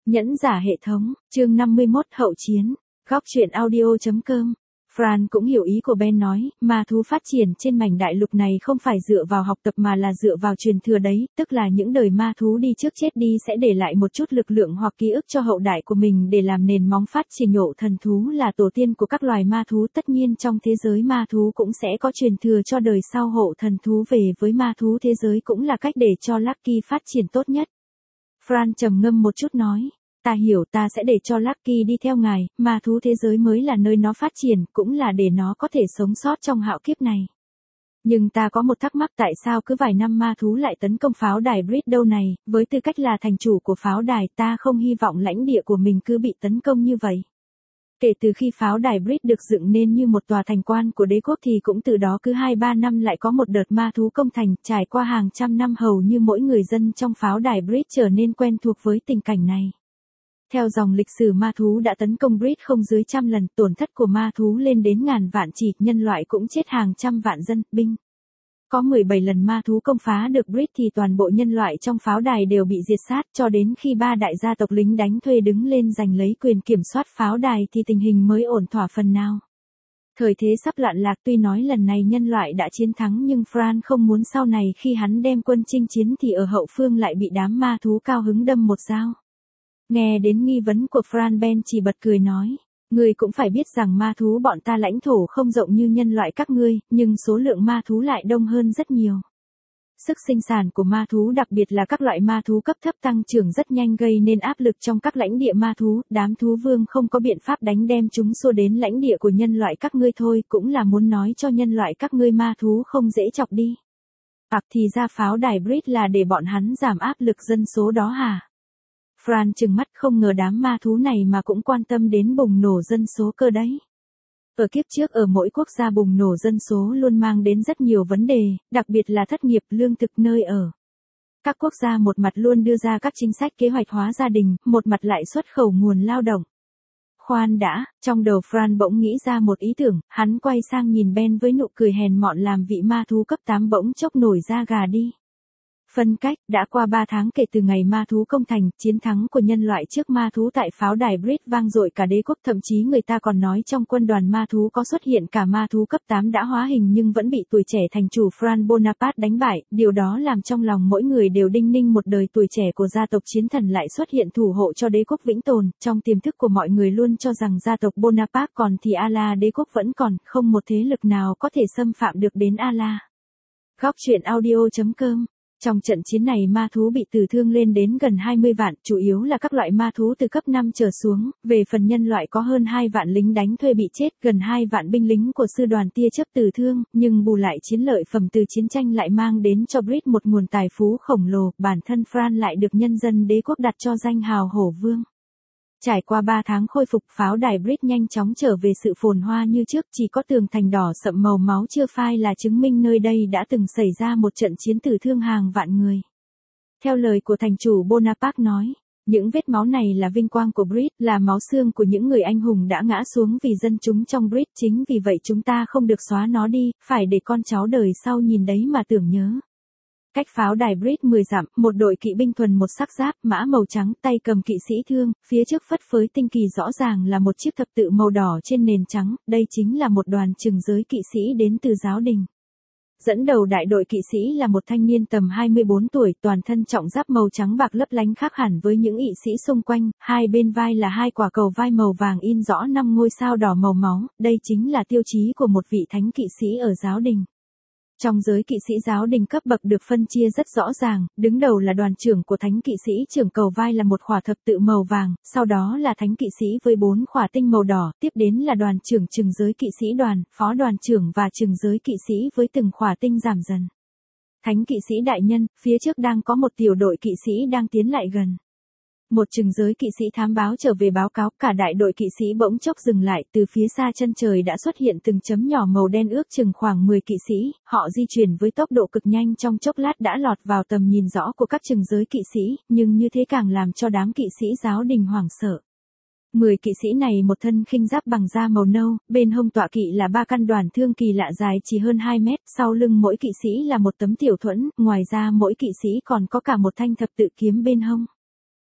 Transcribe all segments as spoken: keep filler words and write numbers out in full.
Nhẫn giả hệ thống, chương năm mươi mốt hậu chiến, góc truyện audio.com. Fran cũng hiểu ý của Ben nói, ma thú phát triển trên mảnh đại lục này không phải dựa vào học tập mà là dựa vào truyền thừa đấy, tức là những đời ma thú đi trước chết đi sẽ để lại một chút lực lượng hoặc ký ức cho hậu đại của mình để làm nền móng phát triển. Nhộ thần thú là tổ tiên của các loài ma thú, tất nhiên trong thế giới ma thú cũng sẽ có truyền thừa cho đời sau. Hộ thần thú về với ma thú thế giới cũng là cách để cho Lucky phát triển tốt nhất. Fran trầm ngâm một chút nói. Ta hiểu, ta sẽ để cho Lucky đi theo ngài, ma thú thế giới mới là nơi nó phát triển, cũng là để nó có thể sống sót trong hạo kiếp này. Nhưng ta có một thắc mắc, tại sao cứ vài năm ma thú lại tấn công pháo đài Brit đâu này, với tư cách là thành chủ của pháo đài ta không hy vọng lãnh địa của mình cứ bị tấn công như vậy. Kể từ khi pháo đài Brit được dựng nên như một tòa thành quan của đế quốc thì cũng từ đó cứ hai ba năm lại có một đợt ma thú công thành, trải qua hàng trăm năm hầu như mỗi người dân trong pháo đài Brit trở nên quen thuộc với tình cảnh này. Theo dòng lịch sử ma thú đã tấn công Brit không dưới trăm lần, tổn thất của ma thú lên đến ngàn vạn, chỉ nhân loại cũng chết hàng trăm vạn dân, binh. Có mười bảy lần ma thú công phá được Brit thì toàn bộ nhân loại trong pháo đài đều bị diệt sát, cho đến khi ba đại gia tộc lính đánh thuê đứng lên giành lấy quyền kiểm soát pháo đài thì tình hình mới ổn thỏa phần nào. Thời thế sắp loạn lạc, tuy nói lần này nhân loại đã chiến thắng nhưng Fran không muốn sau này khi hắn đem quân chinh chiến thì ở hậu phương lại bị đám ma thú cao hứng đâm một dao. Nghe đến nghi vấn của Fran, Ben chỉ bật cười nói, ngươi cũng phải biết rằng ma thú bọn ta lãnh thổ không rộng như nhân loại các ngươi, nhưng số lượng ma thú lại đông hơn rất nhiều. Sức sinh sản của ma thú, đặc biệt là các loại ma thú cấp thấp, tăng trưởng rất nhanh, gây nên áp lực trong các lãnh địa ma thú. Đám thú vương không có biện pháp đánh đem chúng xô đến lãnh địa của nhân loại các ngươi thôi, cũng là muốn nói cho nhân loại các ngươi ma thú không dễ chọc đi. Ặc thì ra pháo đài Brit là để bọn hắn giảm áp lực dân số đó hả? Fran trừng mắt, không ngờ đám ma thú này mà cũng quan tâm đến bùng nổ dân số cơ đấy. Ở kiếp trước, ở mỗi quốc gia bùng nổ dân số luôn mang đến rất nhiều vấn đề, đặc biệt là thất nghiệp, lương thực, nơi ở. Các quốc gia một mặt luôn đưa ra các chính sách kế hoạch hóa gia đình, một mặt lại xuất khẩu nguồn lao động. Khoan đã, trong đầu Fran bỗng nghĩ ra một ý tưởng, hắn quay sang nhìn Ben với nụ cười hèn mọn làm vị ma thú cấp tám bỗng chốc nổi da gà đi. Phân cách, đã qua ba tháng kể từ ngày ma thú công thành, chiến thắng của nhân loại trước ma thú tại pháo đài Brit vang dội cả đế quốc, thậm chí người ta còn nói trong quân đoàn ma thú có xuất hiện cả ma thú cấp tám đã hóa hình nhưng vẫn bị tuổi trẻ thành chủ Franz Bonaparte đánh bại, điều đó làm trong lòng mỗi người đều đinh ninh, một đời tuổi trẻ của gia tộc chiến thần lại xuất hiện thủ hộ cho đế quốc vĩnh tồn. Trong tiềm thức của mọi người luôn cho rằng gia tộc Bonaparte còn thì A-la đế quốc vẫn còn, không một thế lực nào có thể xâm phạm được đến A-la. Góc truyện audio.com. Trong trận chiến này ma thú bị tử thương lên đến gần hai mươi vạn, chủ yếu là các loại ma thú từ cấp năm trở xuống, về phần nhân loại có hơn hai vạn lính đánh thuê bị chết, gần hai vạn binh lính của sư đoàn tia chớp tử thương, nhưng bù lại chiến lợi phẩm từ chiến tranh lại mang đến cho Brit một nguồn tài phú khổng lồ, bản thân Fran lại được nhân dân đế quốc đặt cho danh hào hổ vương. Trải qua ba tháng khôi phục, pháo đài Brit nhanh chóng trở về sự phồn hoa như trước, chỉ có tường thành đỏ sậm màu máu chưa phai là chứng minh nơi đây đã từng xảy ra một trận chiến tử thương hàng vạn người. Theo lời của thành chủ Bonaparte nói, những vết máu này là vinh quang của Brit, là máu xương của những người anh hùng đã ngã xuống vì dân chúng trong Brit, chính vì vậy chúng ta không được xóa nó đi, phải để con cháu đời sau nhìn đấy mà tưởng nhớ. Cách pháo đài Brit mười dặm, một đội kỵ binh thuần một sắc giáp, mã màu trắng, tay cầm kỵ sĩ thương, phía trước phất phới tinh kỳ rõ ràng là một chiếc thập tự màu đỏ trên nền trắng, đây chính là một đoàn trừng giới kỵ sĩ đến từ giáo đình. Dẫn đầu đại đội kỵ sĩ là một thanh niên tầm hai mươi bốn tuổi, toàn thân trọng giáp màu trắng bạc lấp lánh khác hẳn với những kỵ sĩ xung quanh, hai bên vai là hai quả cầu vai màu vàng in rõ năm ngôi sao đỏ màu máu, đây chính là tiêu chí của một vị thánh kỵ sĩ ở giáo đình. Trong giới kỵ sĩ giáo đình cấp bậc được phân chia rất rõ ràng, đứng đầu là đoàn trưởng của thánh kỵ sĩ, trưởng cầu vai là một khỏa thập tự màu vàng, sau đó là thánh kỵ sĩ với bốn khỏa tinh màu đỏ, tiếp đến là đoàn trưởng trừng giới kỵ sĩ đoàn, phó đoàn trưởng và trừng giới kỵ sĩ với từng khỏa tinh giảm dần. Thánh kỵ sĩ đại nhân, phía trước đang có một tiểu đội kỵ sĩ đang tiến lại gần. Một trừng giới kỵ sĩ thám báo trở về báo cáo, cả đại đội kỵ sĩ bỗng chốc dừng lại, từ phía xa chân trời đã xuất hiện từng chấm nhỏ màu đen ước chừng khoảng mười kỵ sĩ, họ di chuyển với tốc độ cực nhanh, trong chốc lát đã lọt vào tầm nhìn rõ của các trừng giới kỵ sĩ, nhưng như thế càng làm cho đám kỵ sĩ giáo đình hoảng sợ. Mười kỵ sĩ này một thân khinh giáp bằng da màu nâu, bên hông tọa kỵ là ba căn đoàn thương kỳ lạ dài chỉ hơn hai mét, sau lưng mỗi kỵ sĩ là một tấm tiểu thuẫn, ngoài ra mỗi kỵ sĩ còn có cả một thanh thập tự kiếm bên hông.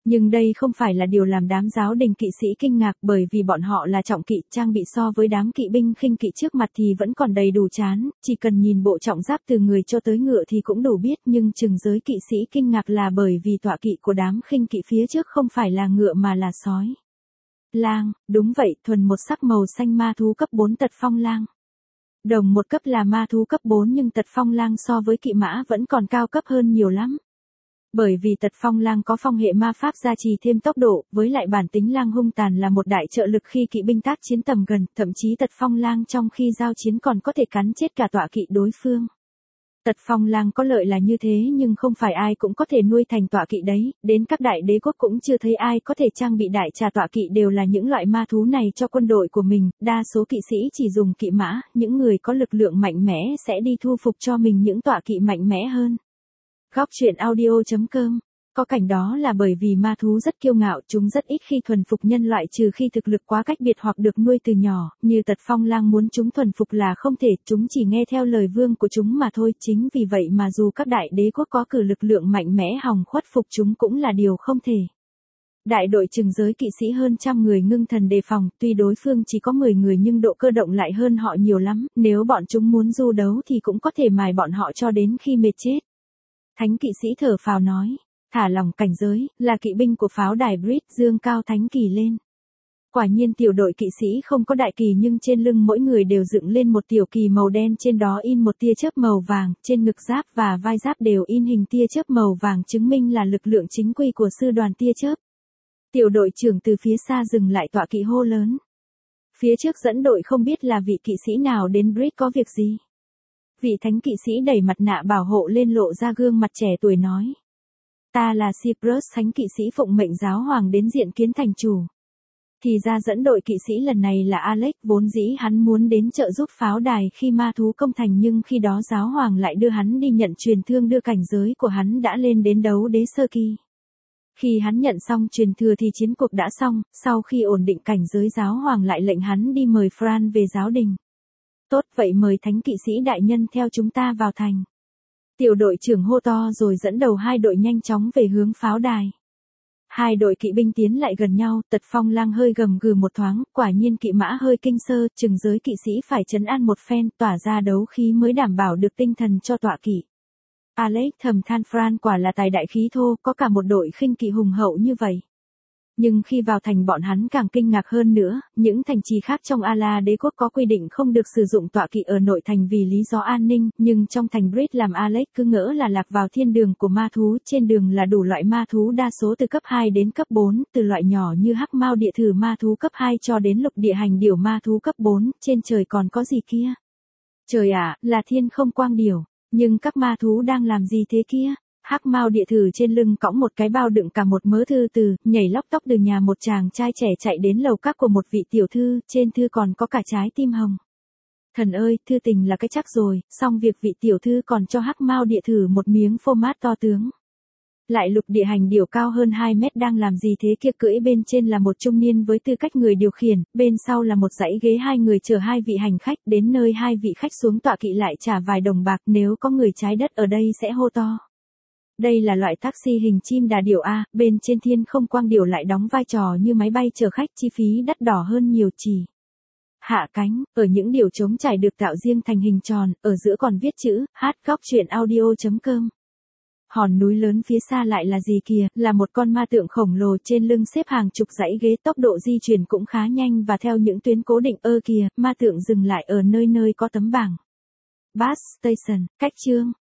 Nhưng đây không phải là điều làm đám giáo đình kỵ sĩ kinh ngạc, bởi vì bọn họ là trọng kỵ, trang bị so với đám kỵ binh khinh kỵ trước mặt thì vẫn còn đầy đủ chán, chỉ cần nhìn bộ trọng giáp từ người cho tới ngựa thì cũng đủ biết, nhưng chừng giới kỵ sĩ kinh ngạc là bởi vì tọa kỵ của đám khinh kỵ phía trước không phải là ngựa mà là sói. Lang, đúng vậy, thuần một sắc màu xanh ma thú cấp bốn tật phong lang. Đồng một cấp là ma thú cấp bốn nhưng tật phong lang so với kỵ mã vẫn còn cao cấp hơn nhiều lắm. Bởi vì tật phong lang có phong hệ ma pháp gia trì thêm tốc độ, với lại bản tính lang hung tàn là một đại trợ lực khi kỵ binh tác chiến tầm gần, thậm chí tật phong lang trong khi giao chiến còn có thể cắn chết cả tọa kỵ đối phương. Tật phong lang có lợi là như thế nhưng không phải ai cũng có thể nuôi thành tọa kỵ đấy, đến các đại đế quốc cũng chưa thấy ai có thể trang bị đại trà tọa kỵ đều là những loại ma thú này cho quân đội của mình, đa số kỵ sĩ chỉ dùng kỵ mã, những người có lực lượng mạnh mẽ sẽ đi thu phục cho mình những tọa kỵ mạnh mẽ hơn. Góc truyện audio chấm com. Có cảnh đó là bởi vì ma thú rất kiêu ngạo, chúng rất ít khi thuần phục nhân loại trừ khi thực lực quá cách biệt hoặc được nuôi từ nhỏ, như tật phong lang muốn chúng thuần phục là không thể, chúng chỉ nghe theo lời vương của chúng mà thôi, chính vì vậy mà dù các đại đế quốc có cử lực lượng mạnh mẽ hòng khuất phục chúng cũng là điều không thể. Đại đội trừng giới kỵ sĩ hơn trăm người ngưng thần đề phòng, tuy đối phương chỉ có mười người nhưng độ cơ động lại hơn họ nhiều lắm, nếu bọn chúng muốn du đấu thì cũng có thể mài bọn họ cho đến khi mệt chết. Thánh kỵ sĩ thở phào nói, thả lòng cảnh giới, là kỵ binh của pháo đài Brit, dương cao thánh kỳ lên. Quả nhiên tiểu đội kỵ sĩ không có đại kỳ nhưng trên lưng mỗi người đều dựng lên một tiểu kỳ màu đen, trên đó in một tia chớp màu vàng, trên ngực giáp và vai giáp đều in hình tia chớp màu vàng chứng minh là lực lượng chính quy của sư đoàn tia chớp. Tiểu đội trưởng từ phía xa dừng lại tọa kỵ hô lớn. Phía trước dẫn đội không biết là vị kỵ sĩ nào đến Brit có việc gì. Vị thánh kỵ sĩ đẩy mặt nạ bảo hộ lên lộ ra gương mặt trẻ tuổi nói. Ta là Cyprus, thánh kỵ sĩ phụng mệnh giáo hoàng đến diện kiến thành chủ. Thì ra dẫn đội kỵ sĩ lần này là Alex, vốn dĩ hắn muốn đến trợ giúp pháo đài khi ma thú công thành nhưng khi đó giáo hoàng lại đưa hắn đi nhận truyền thương, đưa cảnh giới của hắn đã lên đến đấu đế sơ kỳ. Khi hắn nhận xong truyền thừa thì chiến cuộc đã xong, sau khi ổn định cảnh giới giáo hoàng lại lệnh hắn đi mời Fran về giáo đình. Tốt vậy mời thánh kỵ sĩ đại nhân theo chúng ta vào thành. Tiểu đội trưởng hô to rồi dẫn đầu hai đội nhanh chóng về hướng pháo đài. Hai đội kỵ binh tiến lại gần nhau, tật phong lang hơi gầm gừ một thoáng, quả nhiên kỵ mã hơi kinh sơ, chừng giới kỵ sĩ phải trấn an một phen, tỏa ra đấu khí mới đảm bảo được tinh thần cho tọa kỵ. Alex thầm than Fran quả là tài đại khí thô, có cả một đội khinh kỵ hùng hậu như vậy. Nhưng khi vào thành bọn hắn càng kinh ngạc hơn nữa, những thành trì khác trong Ala đế quốc có quy định không được sử dụng tọa kỵ ở nội thành vì lý do an ninh, nhưng trong thành Brit làm Alex cứ ngỡ là lạc vào thiên đường của ma thú, trên đường là đủ loại ma thú đa số từ cấp hai đến cấp bốn, từ loại nhỏ như hắc mao địa thử ma thú cấp hai cho đến lục địa hành điểu ma thú cấp bốn, trên trời còn có gì kia? Trời ạ, à, là thiên không quang điểu, nhưng các ma thú đang làm gì thế kia? Hắc mao địa thử trên lưng cõng một cái bao đựng cả một mớ thư từ, nhảy lóc tóc từ nhà một chàng trai trẻ chạy đến lầu các của một vị tiểu thư, trên thư còn có cả trái tim hồng. Thần ơi, thư tình là cái chắc rồi, xong việc vị tiểu thư còn cho hắc mao địa thử một miếng phô mát to tướng. Lại lục địa hành điểu cao hơn hai mét đang làm gì thế kia, cưỡi bên trên là một trung niên với tư cách người điều khiển, bên sau là một dãy ghế hai người chờ hai vị hành khách, đến nơi hai vị khách xuống tọa kỵ lại trả vài đồng bạc, nếu có người trái đất ở đây sẽ hô to. Đây là loại taxi hình chim đà điểu A, bên trên thiên không quang điểu lại đóng vai trò như máy bay chở khách, chi phí đắt đỏ hơn nhiều chỉ. Hạ cánh, ở những điểu trống trải được tạo riêng thành hình tròn, ở giữa còn viết chữ, hát góc truyện audio chấm com. Hòn núi lớn phía xa lại là gì kìa, là một con ma tượng khổng lồ trên lưng xếp hàng chục dãy ghế, tốc độ di chuyển cũng khá nhanh và theo những tuyến cố định. Ơ kìa, ma tượng dừng lại ở nơi nơi có tấm bảng. Bus Station, cách chương.